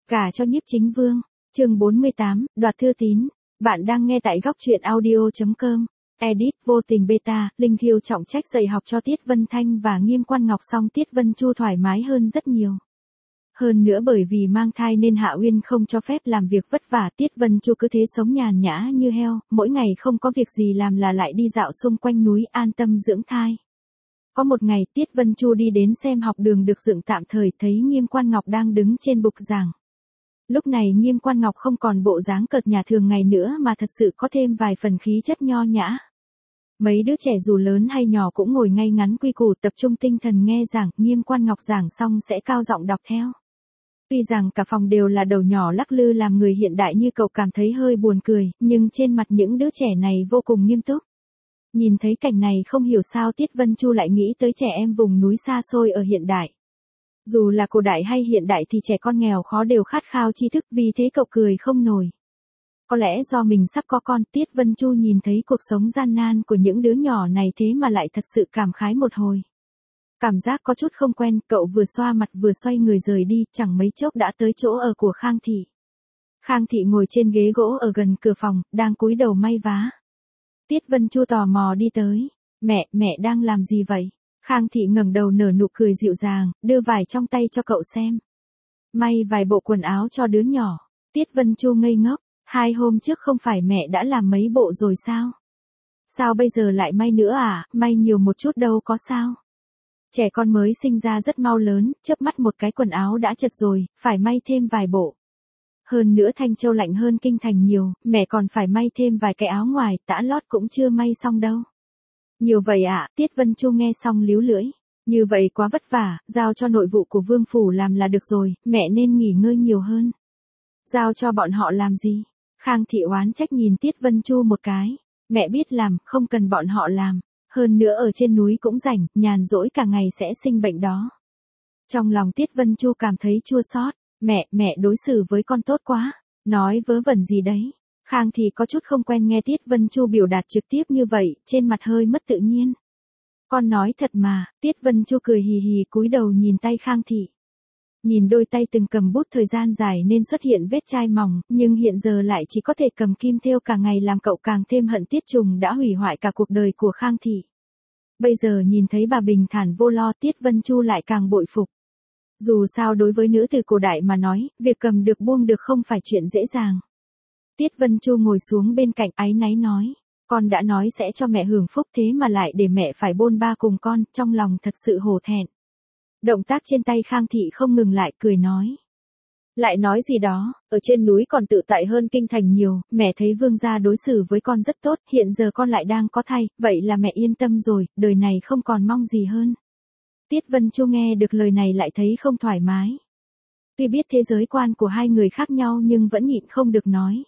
Gả cho Nhiếp Chính Vương, chương 48, đoạt thư tín. Bạn đang nghe tại góc truyện audio.com. Edit vô tình beta, Linh Kiều trọng trách dạy học cho Tiết Vân Thanh và Nghiêm Quan Ngọc, xong Tiết Vân Chu thoải mái hơn rất nhiều. Hơn nữa bởi vì mang thai nên Hạ Uyên không cho phép làm việc vất vả, Tiết Vân Chu cứ thế sống nhàn nhã như heo, mỗi ngày không có việc gì làm là lại đi dạo xung quanh núi an tâm dưỡng thai. Có một ngày Tiết Vân Chu đi đến xem học đường được dựng tạm thời, thấy Nghiêm Quan Ngọc đang đứng trên bục giảng. Lúc này Nghiêm Quan Ngọc không còn bộ dáng cợt nhả thường ngày nữa mà thật sự có thêm vài phần khí chất nho nhã. Mấy đứa trẻ dù lớn hay nhỏ cũng ngồi ngay ngắn quy củ tập trung tinh thần nghe giảng, Nghiêm Quan Ngọc giảng xong sẽ cao giọng đọc theo. Tuy rằng cả phòng đều là đầu nhỏ lắc lư làm người hiện đại như cậu cảm thấy hơi buồn cười, nhưng trên mặt những đứa trẻ này vô cùng nghiêm túc. Nhìn thấy cảnh này không hiểu sao Tiết Vân Chu lại nghĩ tới trẻ em vùng núi xa xôi ở hiện đại. Dù là cổ đại hay hiện đại thì trẻ con nghèo khó đều khát khao tri thức, vì thế cậu cười không nổi. Có lẽ do mình sắp có con, Tiết Vân Chu nhìn thấy cuộc sống gian nan của những đứa nhỏ này thế mà lại thật sự cảm khái một hồi. Cảm giác có chút không quen, cậu vừa xoa mặt vừa xoay người rời đi, chẳng mấy chốc đã tới chỗ ở của Khang Thị. Khang Thị ngồi trên ghế gỗ ở gần cửa phòng, đang cúi đầu may vá. Tiết Vân Chu tò mò đi tới. Mẹ đang làm gì vậy? Khang Thị ngẩng đầu nở nụ cười dịu dàng, đưa vải trong tay cho cậu xem. May vài bộ quần áo cho đứa nhỏ. Tiết Vân Chu ngây ngốc, 2 hôm trước không phải mẹ đã làm mấy bộ rồi sao? Sao bây giờ lại may nữa à? May nhiều một chút đâu có sao. Trẻ con mới sinh ra rất mau lớn, chớp mắt một cái quần áo đã chật rồi, phải may thêm vài bộ. Hơn nữa Thanh Châu lạnh hơn Kinh Thành nhiều, mẹ còn phải may thêm vài cái áo ngoài, tã lót cũng chưa may xong đâu. Nhiều vậy ạ, Tiết Vân Chu nghe xong líu lưỡi. Như vậy quá vất vả, giao cho nội vụ của Vương Phủ làm là được rồi, mẹ nên nghỉ ngơi nhiều hơn. Giao cho bọn họ làm gì? Khang Thị oán trách nhìn Tiết Vân Chu một cái. Mẹ biết làm, không cần bọn họ làm. Hơn nữa ở trên núi cũng rảnh, nhàn rỗi cả ngày sẽ sinh bệnh đó. Trong lòng Tiết Vân Chu cảm thấy chua xót. Mẹ đối xử với con tốt quá. Nói vớ vẩn gì đấy. Khang Thị có chút không quen nghe Tiết Vân Chu biểu đạt trực tiếp như vậy, trên mặt hơi mất tự nhiên. Con nói thật mà, Tiết Vân Chu cười hì hì cúi đầu nhìn tay Khang Thị. Nhìn đôi tay từng cầm bút thời gian dài nên xuất hiện vết chai mỏng, nhưng hiện giờ lại chỉ có thể cầm kim thêu cả ngày làm cậu càng thêm hận Tiết Trùng đã hủy hoại cả cuộc đời của Khang Thị. Bây giờ nhìn thấy bà bình thản vô lo, Tiết Vân Chu lại càng bội phục. Dù sao đối với nữ từ cổ đại mà nói, việc cầm được buông được không phải chuyện dễ dàng. Tiết Vân Chu ngồi xuống bên cạnh áy náy nói. Con đã nói sẽ cho mẹ hưởng phúc thế mà lại để mẹ phải bôn ba cùng con, trong lòng thật sự hổ thẹn. Động tác trên tay Khang Thị không ngừng lại, cười nói. Lại nói gì đó, ở trên núi còn tự tại hơn Kinh Thành nhiều, mẹ thấy Vương gia đối xử với con rất tốt, hiện giờ con lại đang có thai, vậy là mẹ yên tâm rồi, đời này không còn mong gì hơn. Tiết Vân Chu nghe được lời này lại thấy không thoải mái. Tuy biết thế giới quan của hai người khác nhau nhưng vẫn nhịn không được nói.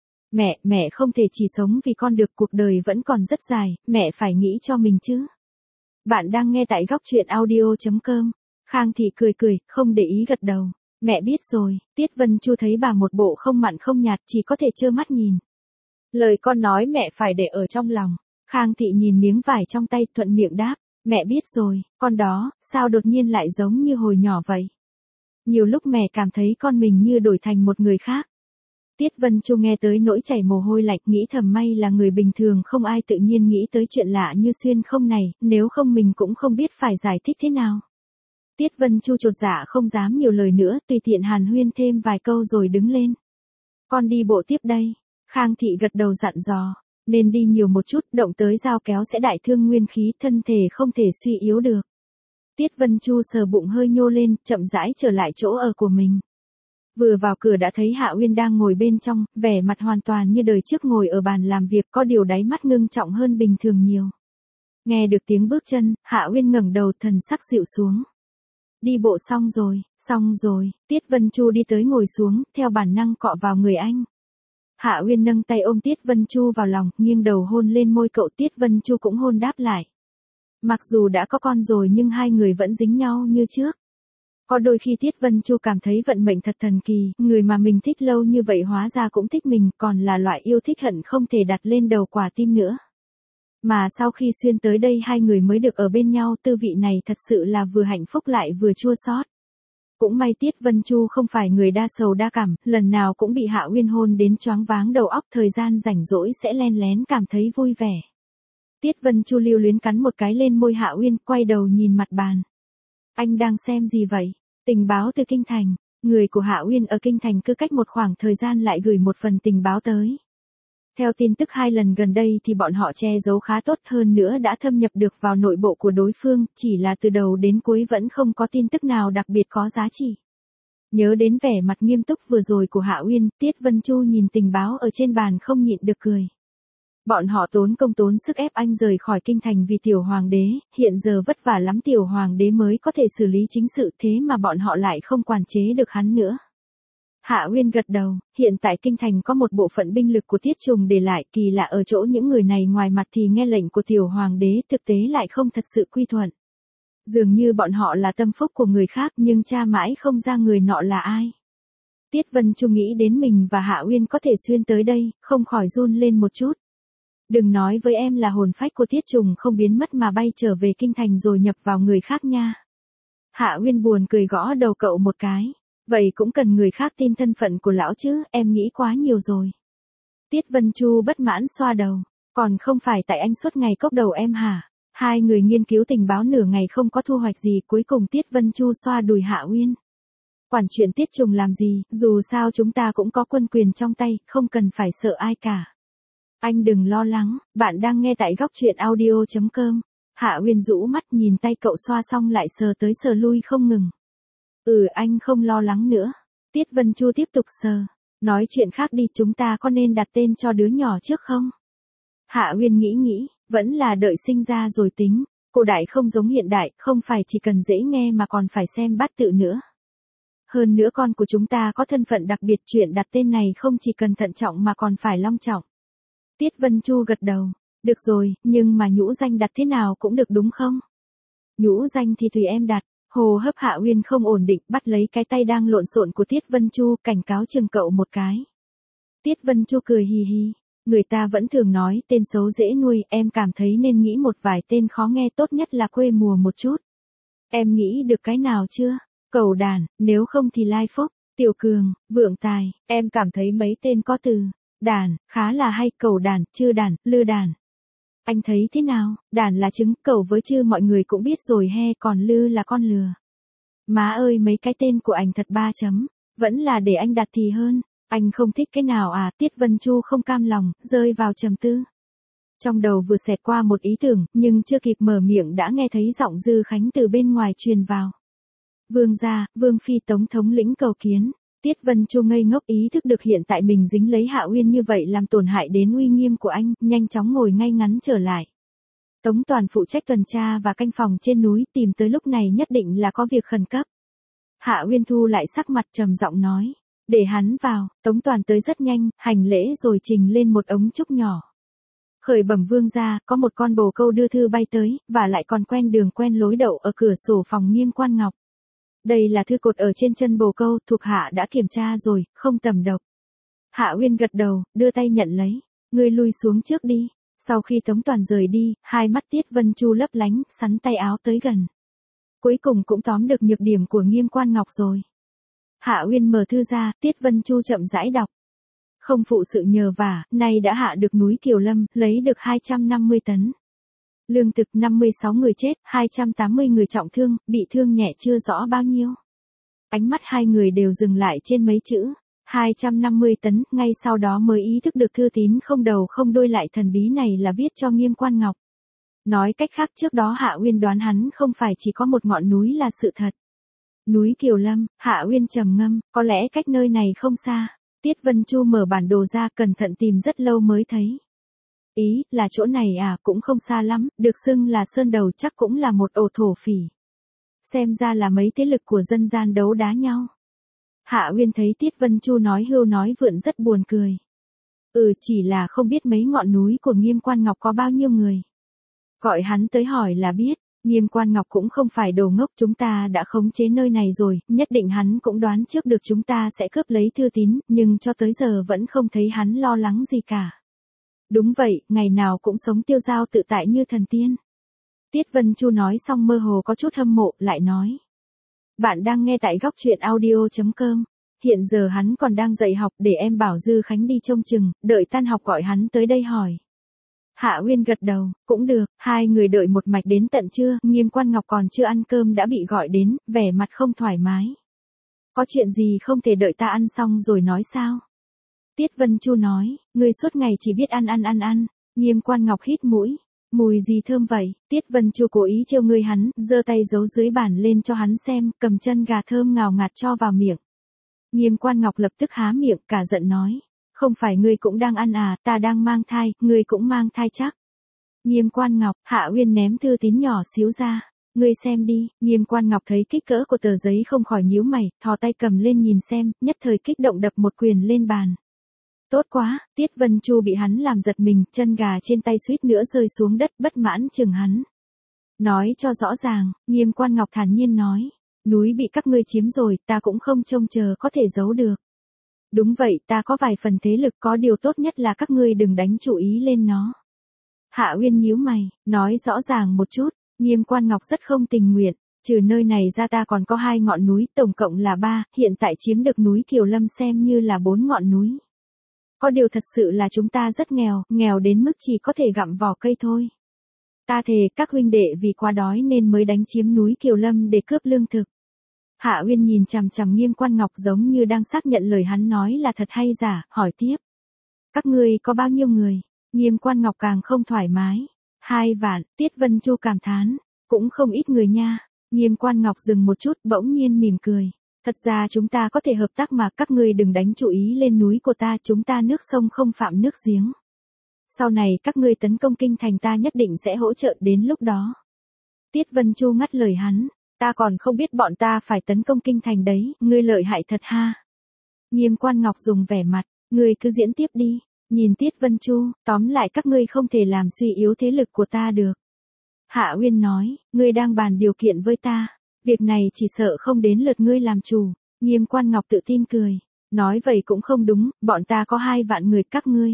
Mẹ không thể chỉ sống vì con được, cuộc đời vẫn còn rất dài, mẹ phải nghĩ cho mình chứ. Bạn đang nghe tại góc truyện audio.com. Khang Thị cười, không để ý gật đầu. Mẹ biết rồi. Tiết Vân Chu thấy bà một bộ không mặn không nhạt, chỉ có thể trơ mắt nhìn. Lời con nói mẹ phải để ở trong lòng. Khang Thị nhìn miếng vải trong tay thuận miệng đáp. Mẹ biết rồi, con đó, sao đột nhiên lại giống như hồi nhỏ vậy? Nhiều lúc mẹ cảm thấy con mình như đổi thành một người khác. Tiết Vân Chu nghe tới nỗi chảy mồ hôi lạnh, nghĩ thầm may là người bình thường không ai tự nhiên nghĩ tới chuyện lạ như xuyên không này, nếu không mình cũng không biết phải giải thích thế nào. Tiết Vân Chu chột dạ không dám nhiều lời nữa, tùy tiện hàn huyên thêm vài câu rồi đứng lên. Con đi bộ tiếp đây. Khang Thị gật đầu dặn dò. Nên đi nhiều một chút, động tới dao kéo sẽ đại thương nguyên khí, thân thể không thể suy yếu được. Tiết Vân Chu sờ bụng hơi nhô lên, chậm rãi trở lại chỗ ở của mình. Vừa vào cửa đã thấy Hạ Uyên đang ngồi bên trong, vẻ mặt hoàn toàn như đời trước ngồi ở bàn làm việc, có điều đáy mắt ngưng trọng hơn bình thường nhiều. Nghe được tiếng bước chân, Hạ Uyên ngẩng đầu, thần sắc dịu xuống. Đi bộ xong rồi, Tiết Vân Chu đi tới ngồi xuống, theo bản năng cọ vào người anh. Hạ Uyên nâng tay ôm Tiết Vân Chu vào lòng, nghiêng đầu hôn lên môi cậu, Tiết Vân Chu cũng hôn đáp lại. Mặc dù đã có con rồi nhưng hai người vẫn dính nhau như trước. Có đôi khi Tiết Vân Chu cảm thấy vận mệnh thật thần kỳ, người mà mình thích lâu như vậy hóa ra cũng thích mình, còn là loại yêu thích hận không thể đặt lên đầu quả tim nữa. Mà sau khi xuyên tới đây hai người mới được ở bên nhau, tư vị này thật sự là vừa hạnh phúc lại vừa chua xót. Cũng may Tiết Vân Chu không phải người đa sầu đa cảm, lần nào cũng bị Hạ Uyên hôn đến choáng váng đầu óc, thời gian rảnh rỗi sẽ len lén cảm thấy vui vẻ. Tiết Vân Chu lưu luyến cắn một cái lên môi Hạ Uyên, quay đầu nhìn mặt bàn. Anh đang xem gì vậy? Tình báo từ Kinh Thành. Người của Hạ Uyên ở Kinh Thành cứ cách một khoảng thời gian lại gửi một phần tình báo tới. Theo tin tức 2 lần gần đây thì bọn họ che giấu khá tốt, hơn nữa đã thâm nhập được vào nội bộ của đối phương, chỉ là từ đầu đến cuối vẫn không có tin tức nào đặc biệt có giá trị. Nhớ đến vẻ mặt nghiêm túc vừa rồi của Hạ Uyên, Tiết Vân Chu nhìn tình báo ở trên bàn không nhịn được cười. Bọn họ tốn công tốn sức ép anh rời khỏi Kinh Thành vì tiểu hoàng đế, hiện giờ vất vả lắm tiểu hoàng đế mới có thể xử lý chính sự, thế mà bọn họ lại không quản chế được hắn nữa. Hạ Uyên gật đầu, hiện tại Kinh Thành có một bộ phận binh lực của Tiết Trùng để lại, kỳ lạ ở chỗ những người này ngoài mặt thì nghe lệnh của tiểu hoàng đế, thực tế lại không thật sự quy thuận. Dường như bọn họ là tâm phúc của người khác nhưng tra mãi không ra người nọ là ai. Tiết Vân Chu nghĩ đến mình và Hạ Uyên có thể xuyên tới đây, không khỏi run lên một chút. Đừng nói với em là hồn phách của Tiết Trùng không biến mất mà bay trở về Kinh Thành rồi nhập vào người khác nha. Hạ Uyên buồn cười gõ đầu cậu một cái. Vậy cũng cần người khác tin thân phận của lão chứ, em nghĩ quá nhiều rồi. Tiết Vân Chu bất mãn xoa đầu. Còn không phải tại anh suốt ngày cốc đầu em hả? Hai người nghiên cứu tình báo nửa ngày không có thu hoạch gì, cuối cùng Tiết Vân Chu xoa đùi Hạ Uyên. Quản chuyện Tiết Trùng làm gì, dù sao chúng ta cũng có quân quyền trong tay, không cần phải sợ ai cả. Anh đừng lo lắng, bạn đang nghe tại góc truyện audio.com. Hạ Uyên rũ mắt nhìn tay cậu xoa xong lại sờ tới sờ lui không ngừng. Anh không lo lắng nữa. Tiết Vân Chu tiếp tục sờ. Nói chuyện khác đi, chúng ta có nên đặt tên cho đứa nhỏ trước không? Hạ Uyên nghĩ, vẫn là đợi sinh ra rồi tính. Cổ đại không giống hiện đại, không phải chỉ cần dễ nghe mà còn phải xem bát tự nữa. Hơn nữa con của chúng ta có thân phận đặc biệt, chuyện đặt tên này không chỉ cần thận trọng mà còn phải long trọng. Tiết Vân Chu gật đầu. Được rồi, nhưng mà nhũ danh đặt thế nào cũng được đúng không? Nhũ danh thì tùy em đặt. Hô hấp Hạ Uyên không ổn định, bắt lấy cái tay đang lộn xộn của Tiết Vân Chu, cảnh cáo chừng cậu một cái. Tiết Vân Chu cười hì hì. Người ta vẫn thường nói tên xấu dễ nuôi, em cảm thấy nên nghĩ một vài tên khó nghe, tốt nhất là quê mùa một chút. Em nghĩ được cái nào chưa? Cầu đàn, nếu không thì Lai Phúc, Tiểu Cường, Vượng Tài, em cảm thấy mấy tên có từ đàn khá là hay, cầu đàn, chư đàn, lư đàn. Anh thấy thế nào? Đàn là trứng, cầu với chư mọi người cũng biết rồi he, còn lư là con lừa. Má ơi, mấy cái tên của anh thật ba chấm, vẫn là để anh đặt thì hơn. Anh không thích cái nào à? Tiết Vân Chu không cam lòng, rơi vào trầm tư. Trong đầu vừa xẹt qua một ý tưởng, nhưng chưa kịp mở miệng đã nghe thấy giọng Dư Khánh từ bên ngoài truyền vào. Vương gia, Vương phi tống thống lĩnh cầu kiến. Tiết Vân Chu ngây ngốc, ý thức được hiện tại mình dính lấy Hạ Uyên như vậy làm tổn hại đến uy nghiêm của anh, nhanh chóng ngồi ngay ngắn trở lại. Tống Toàn phụ trách tuần tra và canh phòng trên núi, tìm tới lúc này nhất định là có việc khẩn cấp. Hạ Uyên thu lại sắc mặt, trầm giọng nói. Để hắn vào. Tống Toàn tới rất nhanh, hành lễ rồi trình lên một ống trúc nhỏ. Khởi bẩm vương gia, có một con bồ câu đưa thư bay tới, và lại còn quen đường quen lối đậu ở cửa sổ phòng Nghiêm Quan Ngọc. Đây là thư cột ở trên chân bồ câu, thuộc hạ đã kiểm tra rồi, không tầm độc. Hạ Uyên gật đầu, đưa tay nhận lấy. Ngươi lui xuống trước đi. Sau khi Tống Toàn rời đi, hai mắt Tiết Vân Chu lấp lánh, sắn tay áo tới gần. Cuối cùng cũng tóm được nhược điểm của Nghiêm Quan Ngọc rồi. Hạ Uyên mở thư ra, Tiết Vân Chu chậm rãi đọc. Không phụ sự nhờ vả, nay đã hạ được núi Kiều Lâm, lấy được 250 tấn. Lương thực 56 người chết, 280 người trọng thương, bị thương nhẹ chưa rõ bao nhiêu. Ánh mắt hai người đều dừng lại trên mấy chữ. 250 tấn, ngay sau đó mới ý thức được thư tín không đầu không đuôi lại thần bí này là viết cho Nghiêm Quan Ngọc. Nói cách khác, trước đó Hạ Uyên đoán hắn không phải chỉ có một ngọn núi là sự thật. Núi Kiều Lâm, Hạ Uyên trầm ngâm, có lẽ cách nơi này không xa. Tiết Vân Chu mở bản đồ ra, cẩn thận tìm rất lâu mới thấy. Ý, là chỗ này à, cũng không xa lắm, được xưng là Sơn Đầu, chắc cũng là một ổ thổ phỉ. Xem ra là mấy thế lực của dân gian đấu đá nhau. Hạ Uyên thấy Tiết Vân Chu nói hưu nói vượn rất buồn cười. Chỉ là không biết mấy ngọn núi của Nghiêm Quan Ngọc có bao nhiêu người. Gọi hắn tới hỏi là biết. Nghiêm Quan Ngọc cũng không phải đồ ngốc, chúng ta đã khống chế nơi này rồi, nhất định hắn cũng đoán trước được chúng ta sẽ cướp lấy thư tín, nhưng cho tới giờ vẫn không thấy hắn lo lắng gì cả. Đúng vậy, ngày nào cũng sống tiêu dao tự tại như thần tiên. Tiết Vân Chu nói xong mơ hồ có chút hâm mộ, lại nói. Bạn đang nghe tại góc truyện audio.com. Hiện giờ hắn còn đang dạy học, để em bảo Dư Khánh đi trông chừng, đợi tan học gọi hắn tới đây hỏi. Hạ Uyên gật đầu, cũng được, hai người đợi một mạch đến tận trưa, Nghiêm Quan Ngọc còn chưa ăn cơm đã bị gọi đến, vẻ mặt không thoải mái. Có chuyện gì không thể đợi ta ăn xong rồi nói sao? Tiết Vân Chu nói, ngươi suốt ngày chỉ biết ăn. Nghiêm Quan Ngọc hít mũi. Mùi gì thơm vậy? Tiết Vân Chu cố ý trêu ngươi hắn, giơ tay giấu dưới bàn lên cho hắn xem, cầm chân gà thơm ngào ngạt cho vào miệng. Nghiêm Quan Ngọc lập tức há miệng, cả giận nói. Không phải ngươi cũng đang ăn à, ta đang mang thai, ngươi cũng mang thai chắc. Nghiêm Quan Ngọc, Hạ Uyên ném thư tín nhỏ xíu ra. Ngươi xem đi, Nghiêm Quan Ngọc thấy kích cỡ của tờ giấy không khỏi nhíu mày, thò tay cầm lên nhìn xem, nhất thời kích động đập một quyền lên bàn. Tốt quá, Tiết Vân Chu bị hắn làm giật mình, chân gà trên tay suýt nữa rơi xuống đất, bất mãn chừng hắn. Nói cho rõ ràng, Nghiêm Quan Ngọc thản nhiên nói. Núi bị các ngươi chiếm rồi, ta cũng không trông chờ có thể giấu được. Đúng vậy, ta có vài phần thế lực, có điều tốt nhất là các ngươi đừng đánh chú ý lên nó. Hạ Uyên nhíu mày, nói rõ ràng một chút. Nghiêm Quan Ngọc rất không tình nguyện. Trừ nơi này ra ta còn có 2 ngọn núi, tổng cộng là 3, hiện tại chiếm được núi Kiều Lâm xem như là 4 ngọn núi. Có điều thật sự là chúng ta rất nghèo, nghèo đến mức chỉ có thể gặm vỏ cây thôi. Ta thề các huynh đệ vì quá đói nên mới đánh chiếm núi Kiều Lâm để cướp lương thực. Hạ Uyên nhìn chằm chằm Nghiêm Quan Ngọc giống như đang xác nhận lời hắn nói là thật hay giả, hỏi tiếp. Các ngươi có bao nhiêu người? Nghiêm Quan Ngọc càng không thoải mái. 2 vạn, Tiết Vân Chu cảm thán. Cũng không ít người nha. Nghiêm Quan Ngọc dừng một chút bỗng nhiên mỉm cười. Thật ra chúng ta có thể hợp tác mà các ngươi đừng đánh chú ý lên núi của ta, chúng ta nước sông không phạm nước giếng. Sau này các ngươi tấn công kinh thành ta nhất định sẽ hỗ trợ đến lúc đó. Tiết Vân Chu ngắt lời hắn, ta còn không biết bọn ta phải tấn công kinh thành đấy, ngươi lợi hại thật ha. Nghiêm Quan Ngọc dùng vẻ mặt, ngươi cứ diễn tiếp đi, nhìn Tiết Vân Chu, tóm lại các ngươi không thể làm suy yếu thế lực của ta được. Hạ Uyên nói, ngươi đang bàn điều kiện với ta. Việc này chỉ sợ không đến lượt ngươi làm chủ. Nghiêm Quan Ngọc tự tin cười. Nói vậy cũng không đúng, bọn ta có 2 vạn người các ngươi.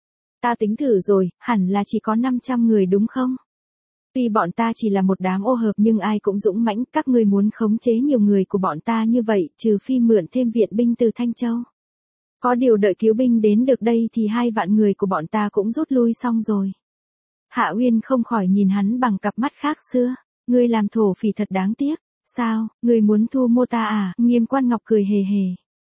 Ta tính thử rồi, hẳn là chỉ có 500 người đúng không? Tuy bọn ta chỉ là một đám ô hợp nhưng ai cũng dũng mãnh, các ngươi muốn khống chế nhiều người của bọn ta như vậy, trừ phi mượn thêm viện binh từ Thanh Châu. Có điều đợi cứu binh đến được đây thì 2 vạn người của bọn ta cũng rút lui xong rồi. Hạ Uyên không khỏi nhìn hắn bằng cặp mắt khác xưa. Ngươi làm thổ phỉ thật đáng tiếc. Sao, ngươi muốn thu mua ta à? Nghiêm Quan Ngọc cười hề hề.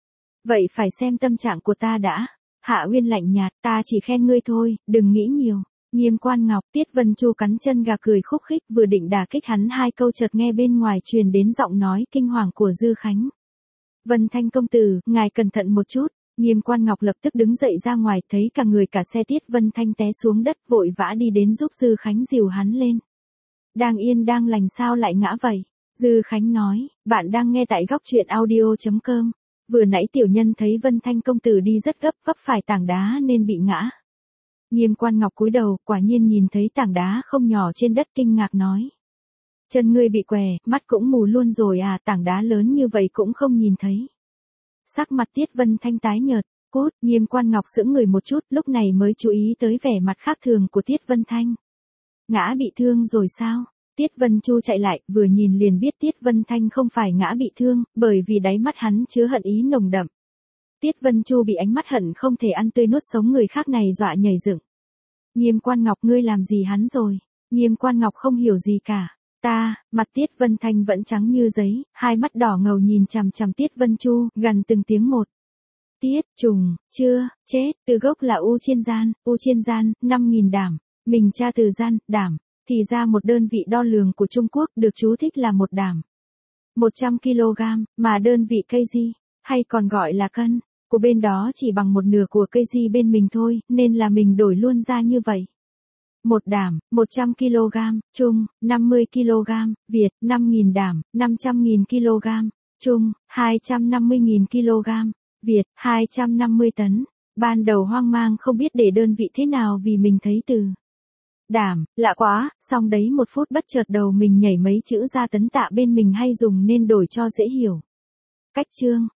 Vậy phải xem tâm trạng của ta đã. Hạ Uyên lạnh nhạt, ta chỉ khen ngươi thôi, đừng nghĩ nhiều. Nghiêm Quan Ngọc, Tiết Vân Chu cắn chân gà cười khúc khích vừa định đả kích hắn 2 câu chợt nghe bên ngoài truyền đến giọng nói kinh hoàng của Dư Khánh. Vân Thanh công tử, ngài cẩn thận một chút. Nghiêm Quan Ngọc lập tức đứng dậy ra ngoài, thấy cả người cả xe Tiết Vân Thanh té xuống đất, vội vã đi đến giúp Dư Khánh dìu hắn lên. Đang yên đang lành sao lại ngã vậy? Dư Khánh nói, bạn đang nghe tại góc truyện audio.com. Vừa nãy tiểu nhân thấy Vân Thanh công tử đi rất gấp, vấp phải tảng đá nên bị ngã. Nghiêm Quan Ngọc cúi đầu, quả nhiên nhìn thấy tảng đá không nhỏ trên đất, kinh ngạc nói. Chân ngươi bị què, mắt cũng mù luôn rồi à, tảng đá lớn như vậy cũng không nhìn thấy. Sắc mặt Tiết Vân Thanh tái nhợt, cốt, Nghiêm Quan Ngọc sững người một chút, lúc này mới chú ý tới vẻ mặt khác thường của Tiết Vân Thanh. Ngã bị thương rồi sao? Tiết Vân Chu chạy lại, vừa nhìn liền biết Tiết Vân Thanh không phải ngã bị thương, bởi vì đáy mắt hắn chứa hận ý nồng đậm. Tiết Vân Chu bị ánh mắt hận không thể ăn tươi nuốt sống người khác này dọa nhảy dựng. Nghiêm Quan Ngọc, ngươi làm gì hắn rồi? Nghiêm Quan Ngọc không hiểu gì cả. Ta, mặt Tiết Vân Thanh vẫn trắng như giấy, 2 mắt đỏ ngầu nhìn chằm chằm Tiết Vân Chu, gần từng tiếng một. Tiết, trùng, chưa, chết, từ gốc là U Chiên Gian, 5.000 đảm, mình tra từ gian, đảm. Thì ra một đơn vị đo lường của Trung Quốc được chú thích là 1 đảm. 100 kg, mà đơn vị kg, hay còn gọi là cân, của bên đó chỉ bằng 1/2 của kg bên mình thôi, nên là mình đổi luôn ra như vậy. 1 đảm, 100 kg, Trung, 50 kg, Việt, 5.000 đảm, 500.000 kg, Trung, 250.000 kg, Việt, 250 tấn. Ban đầu hoang mang không biết để đơn vị thế nào vì mình thấy từ đảm, lạ quá, xong đấy 1 phút bất chợt đầu mình nhảy mấy chữ ra tấn tạ bên mình hay dùng nên đổi cho dễ hiểu. Cách chương,